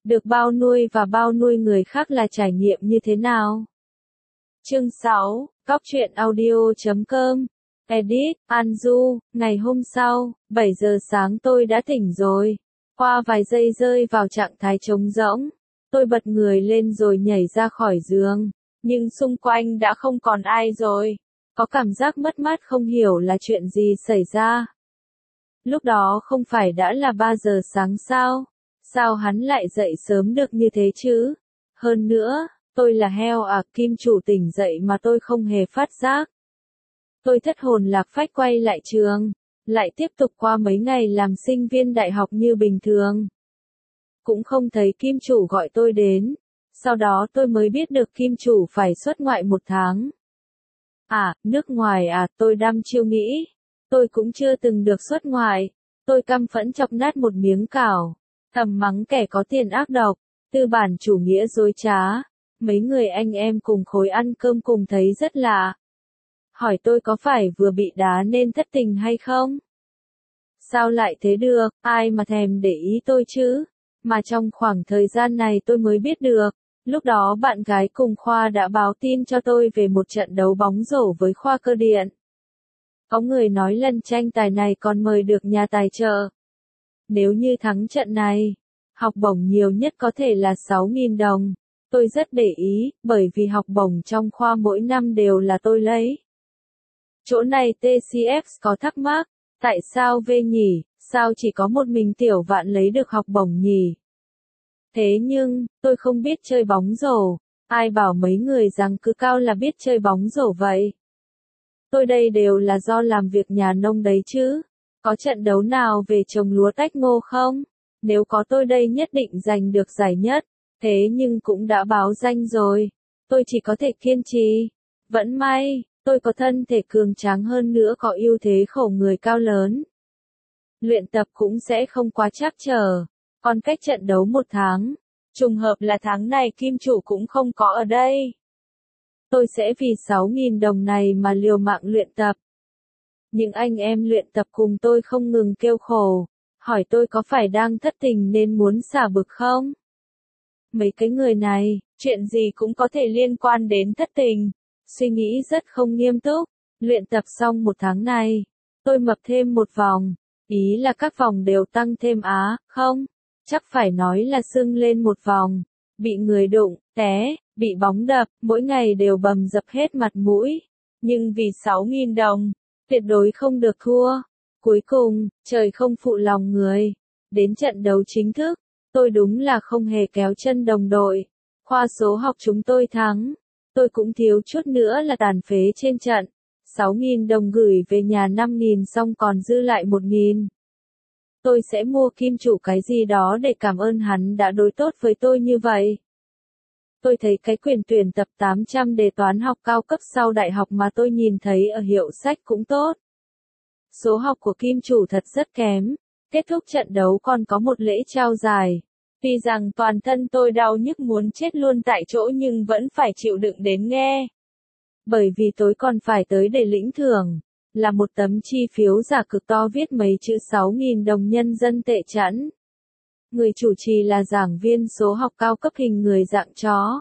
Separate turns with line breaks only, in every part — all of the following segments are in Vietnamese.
Được bao nuôi và bao nuôi người khác là trải nghiệm như thế nào? Chương 6, Cóc truyện audio.com. Edit, Anju, ngày hôm sau, 7 giờ sáng tôi đã tỉnh rồi. Qua vài giây rơi vào trạng thái trống rỗng. Tôi bật người lên rồi nhảy ra khỏi giường. Nhưng xung quanh đã không còn ai rồi. Có cảm giác mất mát không hiểu là chuyện gì xảy ra. Lúc đó không phải đã là 3 giờ sáng sao? Sao hắn lại dậy sớm được như thế chứ? Hơn nữa, tôi là heo à, kim chủ tỉnh dậy mà tôi không hề phát giác. Tôi thất hồn lạc phách quay lại trường, lại tiếp tục qua mấy ngày làm sinh viên đại học như bình thường. Cũng không thấy kim chủ gọi tôi đến, sau đó tôi mới biết được kim chủ phải xuất ngoại 1 tháng. À, nước ngoài à, tôi đăm chiêu nghĩ. Tôi cũng chưa từng được xuất ngoại. Tôi căm phẫn chọc nát một miếng cảo. Thầm mắng kẻ có tiền ác độc, tư bản chủ nghĩa dối trá. Mấy người anh em cùng khối ăn cơm cùng thấy rất lạ. Hỏi tôi có phải vừa bị đá nên thất tình hay không? Sao lại thế được, ai mà thèm để ý tôi chứ? Mà trong khoảng thời gian này tôi mới biết được. Lúc đó bạn gái cùng khoa đã báo tin cho tôi về một trận đấu bóng rổ với khoa cơ điện. Có người nói lần tranh tài này còn mời được nhà tài trợ. Nếu như thắng trận này, học bổng nhiều nhất có thể là 6.000 đồng. Tôi rất để ý, bởi vì học bổng trong khoa mỗi năm đều là tôi lấy. Chỗ này TCF có thắc mắc, tại sao V nhỉ, sao chỉ có một mình Tiểu Vạn lấy được học bổng nhỉ? Thế nhưng, tôi không biết chơi bóng rổ, ai bảo mấy người rằng cứ cao là biết chơi bóng rổ vậy? Tôi đây đều là do làm việc nhà nông đấy chứ. Có trận đấu nào về trồng lúa tách ngô không? Nếu có tôi đây nhất định giành được giải nhất. Thế nhưng cũng đã báo danh rồi. Tôi chỉ có thể kiên trì. Vẫn may, tôi có thân thể cường tráng hơn nữa, có ưu thế khổ người cao lớn. Luyện tập cũng sẽ không quá trắc trở. Còn cách trận đấu 1 tháng. Trùng hợp là tháng này kim chủ cũng không có ở đây. Tôi sẽ vì 6.000 đồng này mà liều mạng luyện tập. Những anh em luyện tập cùng tôi không ngừng kêu khổ. Hỏi tôi có phải đang thất tình nên muốn xả bực không? Mấy cái người này, chuyện gì cũng có thể liên quan đến thất tình. Suy nghĩ rất không nghiêm túc. Luyện tập xong 1 tháng này, tôi mập thêm 1 vòng. Ý là các vòng đều tăng thêm á, không? Chắc phải nói là sưng lên 1 vòng. Bị người đụng, té, bị bóng đập, mỗi ngày đều bầm dập hết mặt mũi. Nhưng vì 6.000 đồng, tuyệt đối không được thua. Cuối cùng, trời không phụ lòng người. Đến trận đấu chính thức, tôi đúng là không hề kéo chân đồng đội. Khoa số học chúng tôi thắng. Tôi cũng thiếu chút nữa là tàn phế trên trận. 6.000 đồng gửi về nhà 5.000 xong còn dư lại 1.000. Tôi sẽ mua kim chủ cái gì đó để cảm ơn hắn đã đối tốt với tôi như vậy. Tôi thấy cái quyển tuyển tập 800 đề toán học cao cấp sau đại học mà tôi nhìn thấy ở hiệu sách cũng tốt. Số học của kim chủ thật rất kém. Kết thúc trận đấu còn có một lễ trao giải. Tuy rằng toàn thân tôi đau nhức muốn chết luôn tại chỗ nhưng vẫn phải chịu đựng đến nghe. Bởi vì tối còn phải tới để lĩnh thưởng. Là một tấm chi phiếu giả cực to viết mấy chữ 6.000 đồng nhân dân tệ chẵn. Người chủ trì là giảng viên số học cao cấp hình người dạng chó.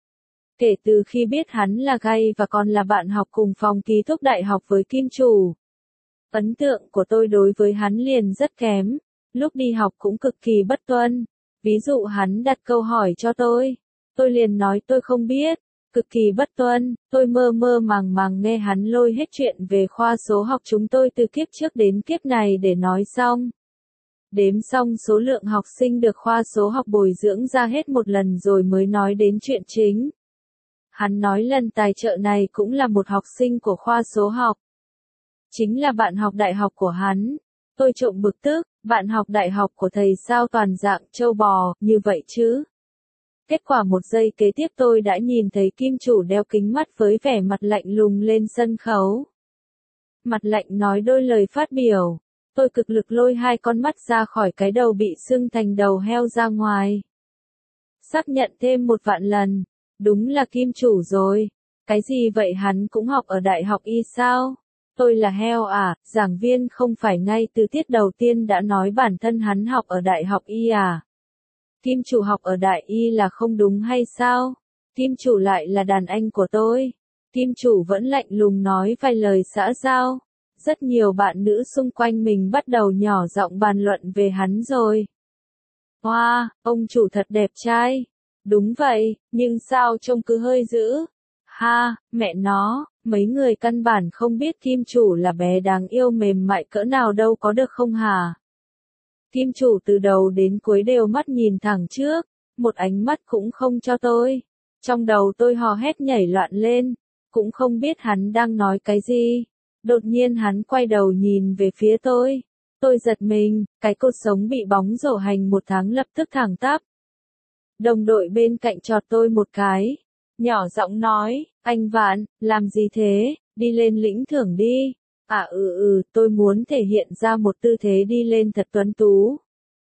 Kể từ khi biết hắn là gay và còn là bạn học cùng phòng ký túc đại học với kim chủ, ấn tượng của tôi đối với hắn liền rất kém. Lúc đi học cũng cực kỳ bất tuân. Ví dụ hắn đặt câu hỏi cho tôi liền nói tôi không biết. Cực kỳ bất tuân, tôi mơ mơ màng màng nghe hắn lôi hết chuyện về khoa số học chúng tôi từ kiếp trước đến kiếp này để nói xong. Đếm xong số lượng học sinh được khoa số học bồi dưỡng ra hết một lần rồi mới nói đến chuyện chính. Hắn nói lần tài trợ này cũng là một học sinh của khoa số học. Chính là bạn học đại học của hắn. Tôi trộm bực tức, bạn học đại học của thầy sao toàn dạng trâu bò, như vậy chứ? Kết quả 1 giây kế tiếp tôi đã nhìn thấy kim chủ đeo kính mắt với vẻ mặt lạnh lùng lên sân khấu. Mặt lạnh nói đôi lời phát biểu. Tôi cực lực lôi 2 con mắt ra khỏi cái đầu bị sưng thành đầu heo ra ngoài. Xác nhận thêm 1 vạn lần. Đúng là kim chủ rồi. Cái gì vậy, hắn cũng học ở đại học y sao? Tôi là heo à, giảng viên không phải ngay từ tiết đầu tiên đã nói bản thân hắn học ở đại học y à? Kim chủ học ở Đại Y là không đúng hay sao? Kim chủ lại là đàn anh của tôi. Kim chủ vẫn lạnh lùng nói vài lời xã giao. Rất nhiều bạn nữ xung quanh mình bắt đầu nhỏ giọng bàn luận về hắn rồi. Wow, ông chủ thật đẹp trai. Đúng vậy, nhưng sao trông cứ hơi dữ. Ha, mẹ nó, mấy người căn bản không biết Kim chủ là bé đáng yêu mềm mại cỡ nào đâu có được không hả? Kim chủ từ đầu đến cuối đều mắt nhìn thẳng trước, một ánh mắt cũng không cho tôi. Trong đầu tôi hò hét nhảy loạn lên, cũng không biết hắn đang nói cái gì. Đột nhiên hắn quay đầu nhìn về phía tôi. Tôi giật mình, cái cột sống bị bóng rổ hành một tháng lập tức thẳng tắp. Đồng đội bên cạnh chọt tôi một cái, nhỏ giọng nói, anh Vạn, làm gì thế, đi lên lĩnh thưởng đi. À tôi muốn thể hiện ra một tư thế đi lên thật tuấn tú.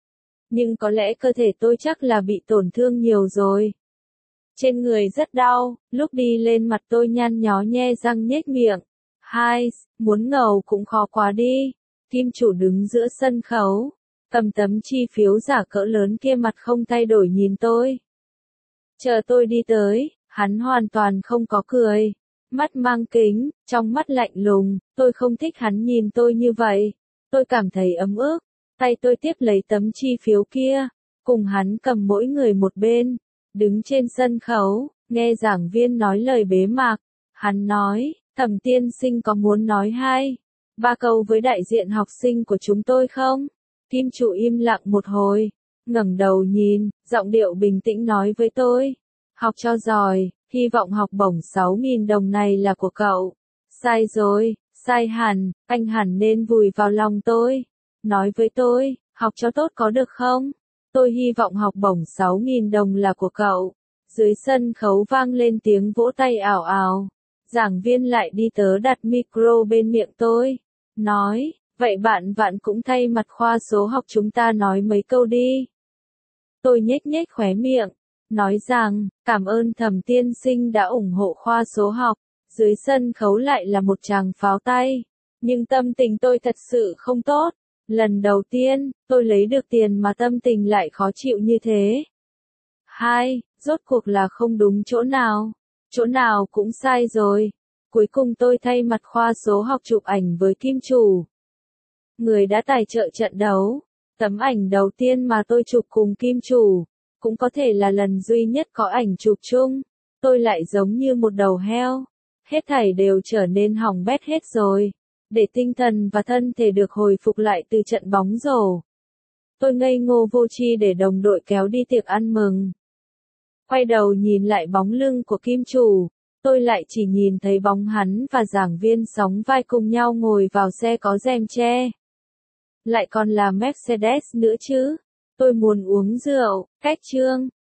Nhưng có lẽ cơ thể tôi chắc là bị tổn thương nhiều rồi. Trên người rất đau, lúc đi lên mặt tôi nhăn nhó nhe răng nhếch miệng. Hai, muốn ngầu cũng khó quá đi. Kim chủ đứng giữa sân khấu, cầm tấm chi phiếu giả cỡ lớn kia mặt không thay đổi nhìn tôi. Chờ tôi đi tới, hắn hoàn toàn không có cười. Mắt mang kính, trong mắt lạnh lùng, tôi không thích hắn nhìn tôi như vậy. Tôi cảm thấy ấm ức, tay tôi tiếp lấy tấm chi phiếu kia, cùng hắn cầm mỗi người một bên, đứng trên sân khấu, nghe giảng viên nói lời bế mạc. Hắn nói, Thẩm tiên sinh có muốn nói 2-3 câu với đại diện học sinh của chúng tôi không? Kim chủ im lặng một hồi, ngẩng đầu nhìn, giọng điệu bình tĩnh nói với tôi. Học cho giỏi, hy vọng học bổng 6.000 đồng này là của cậu. Sai rồi, sai hẳn, anh hẳn nên vùi vào lòng tôi. Nói với tôi, học cho tốt có được không? Tôi hy vọng học bổng 6.000 đồng là của cậu. Dưới sân khấu vang lên tiếng vỗ tay ào ào. Giảng viên lại đi tới đặt micro bên miệng tôi. Nói, vậy bạn Vạn cũng thay mặt khoa số học chúng ta nói mấy câu đi. Tôi nhếch nhếch khóe miệng, nói rằng, cảm ơn Thẩm tiên sinh đã ủng hộ khoa số học. Dưới sân khấu lại là một tràng pháo tay. Nhưng tâm tình tôi thật sự không tốt. Lần đầu tiên, tôi lấy được tiền mà tâm tình lại khó chịu như thế. Rốt cuộc là không đúng chỗ nào cũng sai rồi. Cuối cùng tôi thay mặt khoa số học chụp ảnh với Kim chủ. Người đã tài trợ trận đấu. Tấm ảnh đầu tiên mà tôi chụp cùng Kim chủ, cũng có thể là lần duy nhất có ảnh chụp chung. Tôi lại giống như một đầu heo. Hết thảy đều trở nên hỏng bét hết rồi. Để tinh thần và thân thể được hồi phục lại từ trận bóng rổ. Tôi ngây ngô vô tri để đồng đội kéo đi tiệc ăn mừng. Quay đầu nhìn lại bóng lưng của Kim chủ, tôi lại chỉ nhìn thấy bóng hắn và giảng viên sóng vai cùng nhau ngồi vào xe có rèm che. Lại còn là Mercedes nữa chứ. Tôi muốn uống rượu, cách chương.